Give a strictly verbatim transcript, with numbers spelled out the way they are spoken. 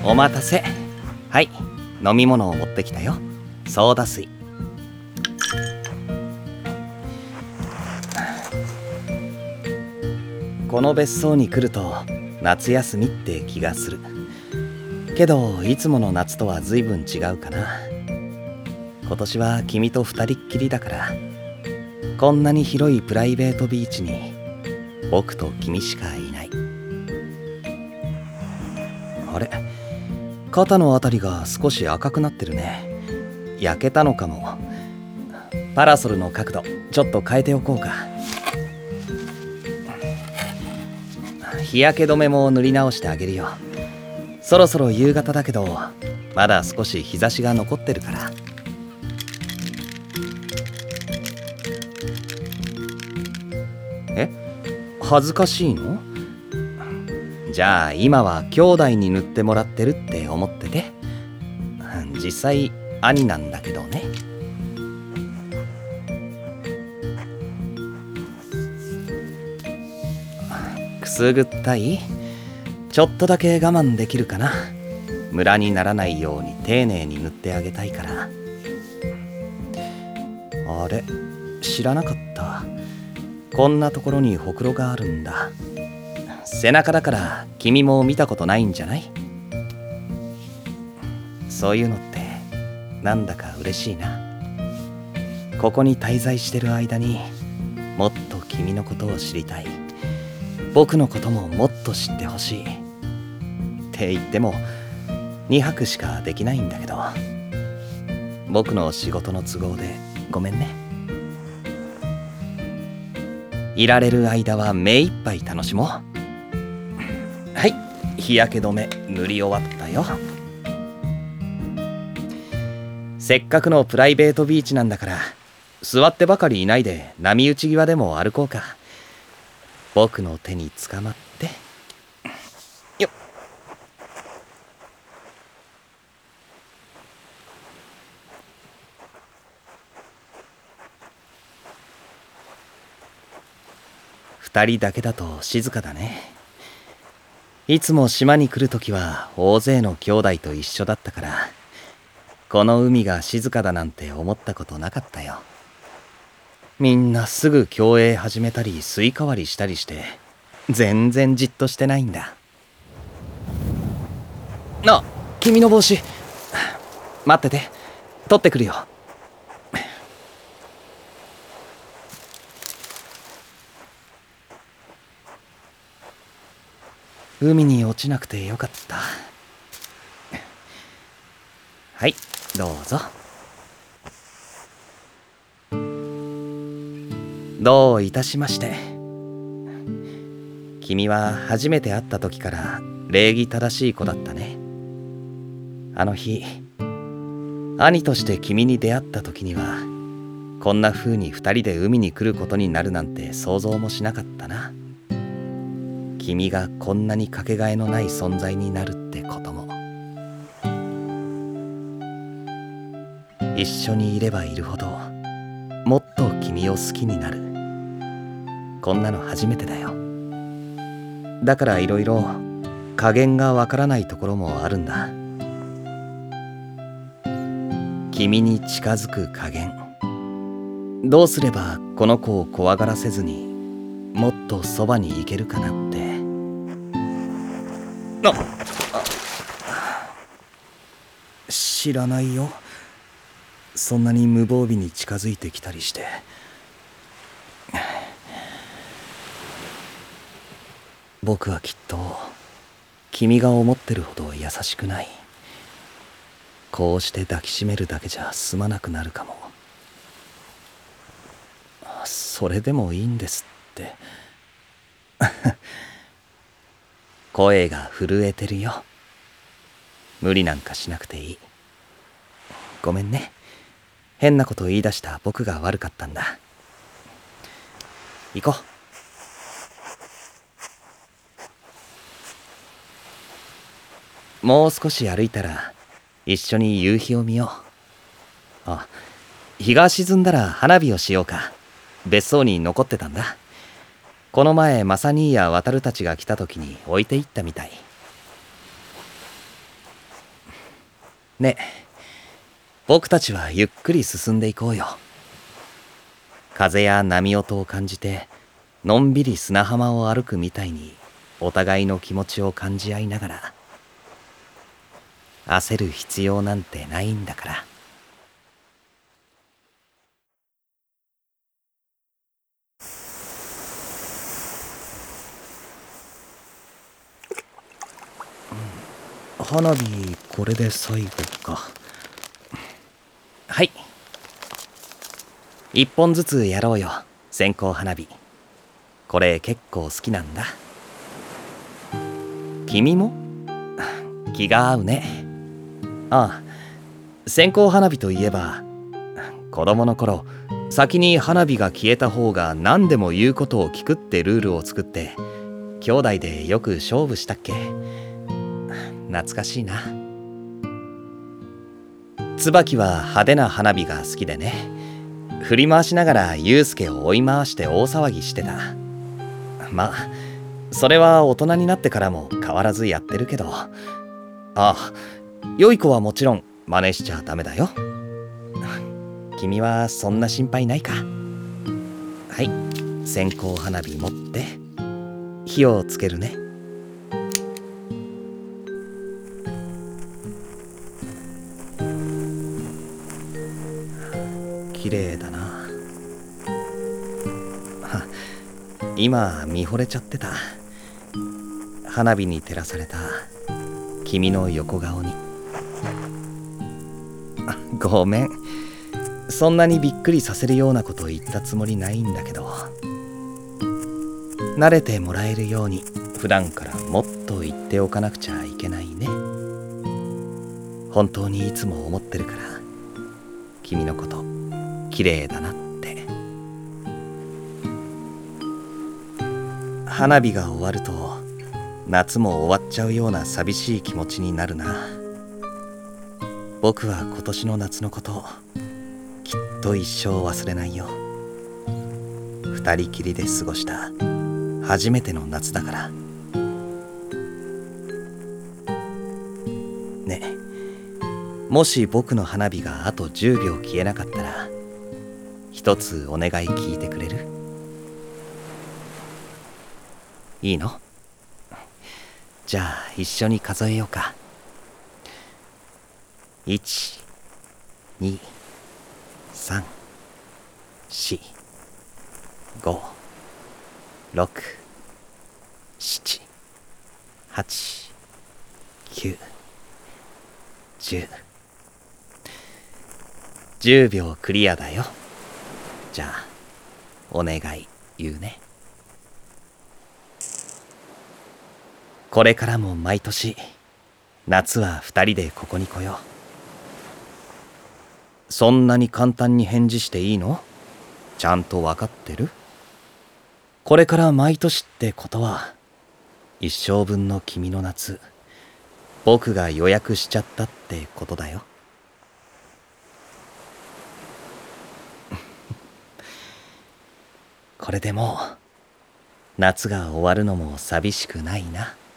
お待たせ。はい、飲み物を持ってきたよ。ソーダ水。この別荘に来ると夏休みって気がするけど、いつもの夏とは随分違うかな。今年は君と二人っきりだから、こんなに広いプライベートビーチに僕と君しかいない。あれ、肩のあたりが少し赤くなってるね。焼けたのかも。パラソルの角度ちょっと変えておこうか。日焼け止めも塗り直してあげるよ。そろそろ夕方だけど、まだ少し日差しが残ってるから。え、恥ずかしいの？じゃあ今は兄弟に塗ってもらってるって思ってて。実際兄なんだけどね。くすぐったい？ちょっとだけ我慢できるかな。ムラにならないように丁寧に塗ってあげたいから。あれ、知らなかった。こんなところにほくろがあるんだ。背中だから君も見たことないんじゃない？そういうのってなんだか嬉しいな。ここに滞在してる間にもっと君のことを知りたい。僕のことももっと知ってほしいって言ってもにはくしかできないんだけど、僕の仕事の都合でごめんね。いられる間は目いっぱい楽しもう。はい、日焼け止め塗り終わったよ。せっかくのプライベートビーチなんだから、座ってばかりいないで波打ち際でも歩こうか。僕の手につかまってよっ。二人だけだと静かだね。いつも島に来るときは大勢の兄弟と一緒だったから、この海が静かだなんて思ったことなかったよ。みんなすぐ競泳始めたりスイカ割りしたりして、全然じっとしてないんだ。あ、君の帽子待ってて、取ってくるよ。海に落ちなくてよかった。はい、どうぞ。どういたしまして。君は初めて会った時から礼儀正しい子だったね。あの日、兄として君に出会った時には、こんな風に二人で海に来ることになるなんて想像もしなかったな。君がこんなにかけがえのない存在になるってことも。一緒にいればいるほどもっと君を好きになる。こんなの初めてだよ。だからいろいろ加減がわからないところもあるんだ。君に近づく加減、どうすればこの子を怖がらせずにもっとそばに行けるかなって。あ、知らないよ。そんなに無防備に近づいてきたりして。僕はきっと君が思ってるほど優しくない。こうして抱きしめるだけじゃ済まなくなるかも。それでもいいんですって声が震えてるよ。無理なんかしなくていい。ごめんね。変なこと言い出した僕が悪かったんだ。行こう。もう少し歩いたら一緒に夕日を見よう。あ、日が沈んだら花火をしようか。別荘に残ってたんだ。この前マサ兄や渡るたちが来た時に置いていったみたい。 ねえ、僕たちはゆっくり進んでいこうよ。風や波音を感じてのんびり砂浜を歩くみたいにお互いの気持ちを感じ合いながら。焦る必要なんてないんだから。花火これで最後か。はい、一本ずつやろうよ。線香花火これ結構好きなんだ。君も気が合うね。ああ、線香花火といえば子供の頃先に花火が消えた方が何でも言うことを聞くってルールを作って兄弟でよく勝負したっけ。懐かしいな。椿は派手な花火が好きでね、振り回しながらユウスケを追い回して大騒ぎしてた。まあそれは大人になってからも変わらずやってるけど、ああ、良い子はもちろん真似しちゃダメだよ。君はそんな心配ないか。はい、線香花火持って火をつけるね。綺麗だな。は今見惚れちゃってた。花火に照らされた君の横顔に。あ、ごめん、そんなにびっくりさせるようなこと言ったつもりないんだけど、慣れてもらえるように普段からもっと言っておかなくちゃいけないね。本当にいつも思ってるから、君のこと綺麗だなって。花火が終わると夏も終わっちゃうような寂しい気持ちになるな。僕は今年の夏のこときっと一生忘れないよ。二人きりで過ごした初めての夏だから。ねえ、もし僕の花火があとじゅうびょう消えなかったら一つお願い聞いてくれる？いいの？じゃあ一緒に数えようか。いち、に、さん、し、ご、ろく、しち、はち、きゅう、じゅう。じゅうびょうクリアだよ。じゃあお願い言うね。これからも毎年夏は二人でここに来よう。そんなに簡単に返事していいの？ちゃんと分かってる？これから毎年ってことは一生分の君の夏僕が予約しちゃったってことだよ。これでもう夏が終わるのも寂しくないな。